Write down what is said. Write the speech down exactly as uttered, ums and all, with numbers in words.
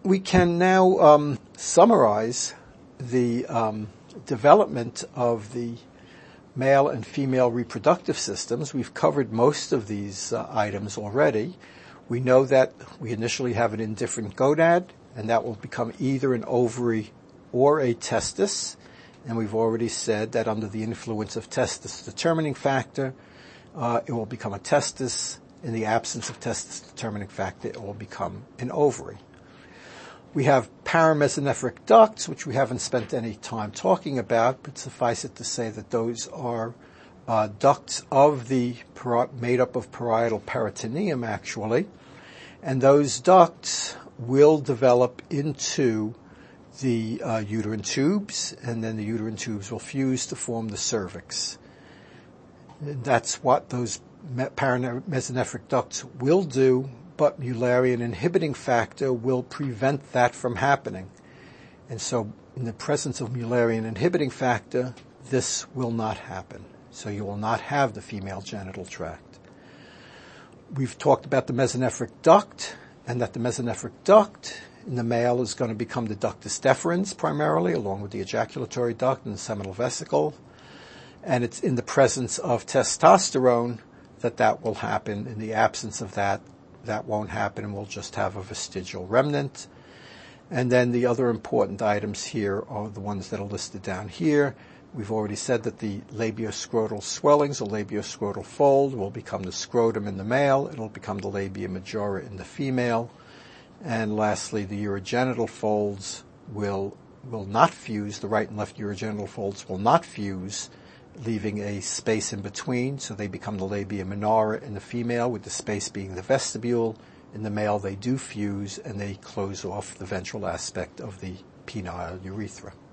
we can now um, summarize the um, development of the male and female reproductive systems. We've covered most of these uh, items already. We know that we initially have an indifferent gonad, and that will become either an ovary or a testis. And we've already said that under the influence of testis determining factor, uh, it will become a testis. In the absence of testis determining factor, it will become an ovary. We have paramesonephric ducts, which we haven't spent any time talking about, but suffice it to say that those are uh, ducts of the made up of parietal peritoneum, actually, and those ducts will develop into the uh, uterine tubes, and then the uterine tubes will fuse to form the cervix. And that's what those paramesonephric ducts will do, but Mullerian inhibiting factor will prevent that from happening. And so in the presence of Mullerian inhibiting factor, this will not happen. So you will not have the female genital tract. We've talked about the mesonephric duct, and that the mesonephric duct in the male is going to become the ductus deferens primarily, along with the ejaculatory duct and the seminal vesicle. And it's in the presence of testosterone that that will happen. In the absence of that, that won't happen, and we'll just have a vestigial remnant. And then the other important items here are the ones that are listed down here. We've already said that the labioscrotal swellings or labioscrotal fold will become the scrotum in the male. It'll become the labia majora in the female. And lastly, the urogenital folds will will not fuse. The right and left urogenital folds will not fuse, leaving a space in between, so they become the labia minora in the female, with the space being the vestibule. In the male, they do fuse, and they close off the ventral aspect of the penile urethra.